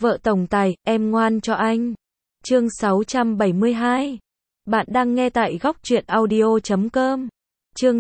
Vợ tổng tài, em ngoan cho anh. Chương 672. Bạn đang nghe tại góc truyện audio.com. Chương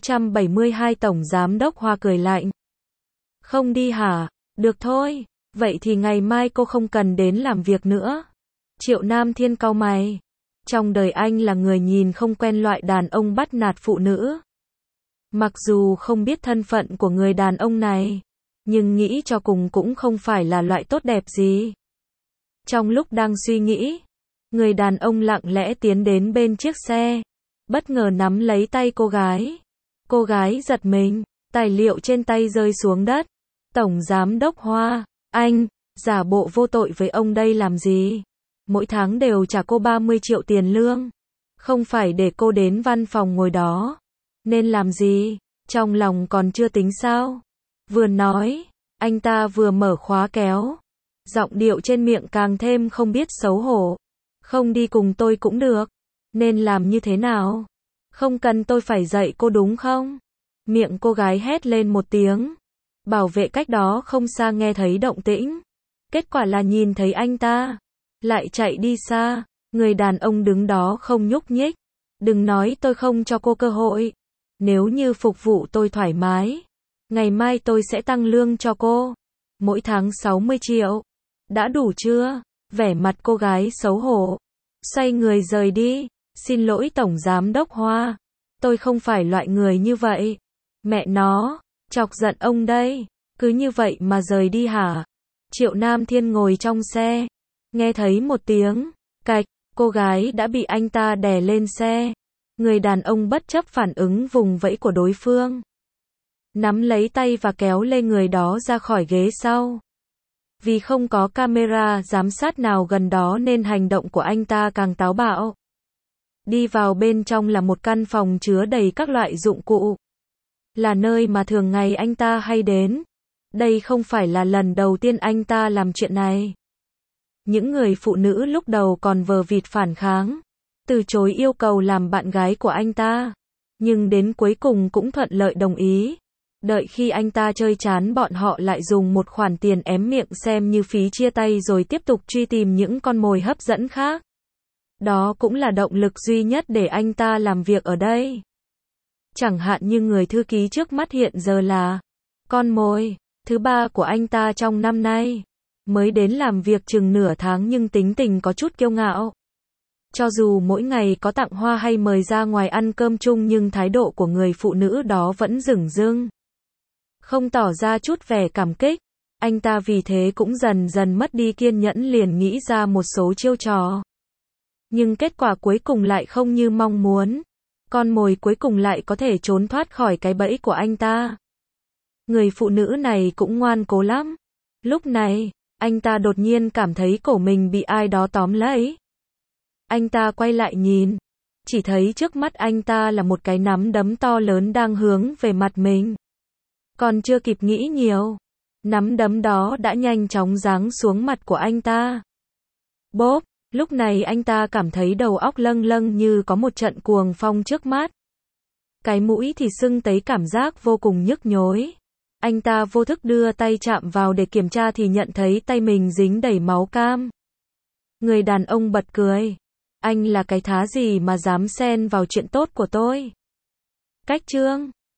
672 Tổng Giám đốc Hoa cười lạnh. Không đi hả? Được thôi. Vậy thì ngày mai cô không cần đến làm việc nữa. Triệu Nam Thiên cau mày. Trong đời anh là người nhìn không quen loại đàn ông bắt nạt phụ nữ. Mặc dù không biết thân phận của người đàn ông này, nhưng nghĩ cho cùng cũng không phải là loại tốt đẹp gì. Trong lúc đang suy nghĩ, người đàn ông lặng lẽ tiến đến bên chiếc xe, bất ngờ nắm lấy tay cô gái. Cô gái giật mình, tài liệu trên tay rơi xuống đất. Tổng Giám đốc Hoa, anh, giả bộ vô tội với ông đây làm gì? Mỗi tháng đều trả cô 30 triệu tiền lương. Không phải để cô đến văn phòng ngồi đó. Nên làm gì? Trong lòng còn chưa tính sao? Vừa nói, anh ta vừa mở khóa kéo. Giọng điệu trên miệng càng thêm không biết xấu hổ. Không đi cùng tôi cũng được. Nên làm như thế nào? Không cần tôi phải dạy cô đúng không? Miệng cô gái hét lên một tiếng. Bảo vệ cách đó không xa nghe thấy động tĩnh. Kết quả là nhìn thấy anh ta lại chạy đi xa. Người đàn ông đứng đó không nhúc nhích. Đừng nói tôi không cho cô cơ hội. Nếu như phục vụ tôi thoải mái, ngày mai tôi sẽ tăng lương cho cô. Mỗi tháng 60 triệu. Đã đủ chưa? Vẻ mặt cô gái xấu hổ. Xoay người rời đi. Xin lỗi Tổng Giám đốc Hoa. Tôi không phải loại người như vậy. Mẹ nó, chọc giận ông đây. Cứ như vậy mà rời đi hả? Triệu Nam Thiên ngồi trong xe. Nghe thấy một tiếng cạch, cô gái đã bị anh ta đè lên xe. Người đàn ông bất chấp phản ứng vùng vẫy của đối phương, nắm lấy tay và kéo lê người đó ra khỏi ghế sau. Vì không có camera giám sát nào gần đó nên hành động của anh ta càng táo bạo. Đi vào bên trong là một căn phòng chứa đầy các loại dụng cụ. Là nơi mà thường ngày anh ta hay đến. Đây không phải là lần đầu tiên anh ta làm chuyện này. Những người phụ nữ lúc đầu còn vờ vịt phản kháng, từ chối yêu cầu làm bạn gái của anh ta. Nhưng đến cuối cùng cũng thuận lợi đồng ý. Đợi khi anh ta chơi chán bọn họ lại dùng một khoản tiền ém miệng xem như phí chia tay rồi tiếp tục truy tìm những con mồi hấp dẫn khác. Đó cũng là động lực duy nhất để anh ta làm việc ở đây. Chẳng hạn như người thư ký trước mắt hiện giờ là con mồi thứ ba của anh ta trong năm nay. Mới đến làm việc chừng nửa tháng nhưng tính tình có chút kiêu ngạo. Cho dù mỗi ngày có tặng hoa hay mời ra ngoài ăn cơm chung nhưng thái độ của người phụ nữ đó vẫn dửng dưng. Không tỏ ra chút vẻ cảm kích. Anh ta vì thế cũng dần dần mất đi kiên nhẫn liền nghĩ ra một số chiêu trò. Nhưng kết quả cuối cùng lại không như mong muốn. Con mồi cuối cùng lại có thể trốn thoát khỏi cái bẫy của anh ta. Người phụ nữ này cũng ngoan cố lắm. Lúc này, anh ta đột nhiên cảm thấy cổ mình bị ai đó tóm lấy. Anh ta quay lại nhìn. Chỉ thấy trước mắt anh ta là một cái nắm đấm to lớn đang hướng về mặt mình. Còn chưa kịp nghĩ nhiều, nắm đấm đó đã nhanh chóng giáng xuống mặt của anh ta. Bốp, lúc này anh ta cảm thấy đầu óc lâng lâng như có một trận cuồng phong trước mắt. Cái mũi thì sưng tấy cảm giác vô cùng nhức nhối. Anh ta vô thức đưa tay chạm vào để kiểm tra thì nhận thấy tay mình dính đầy máu cam. Người đàn ông bật cười. Anh là cái thá gì mà dám xen vào chuyện tốt của tôi? Cách trương.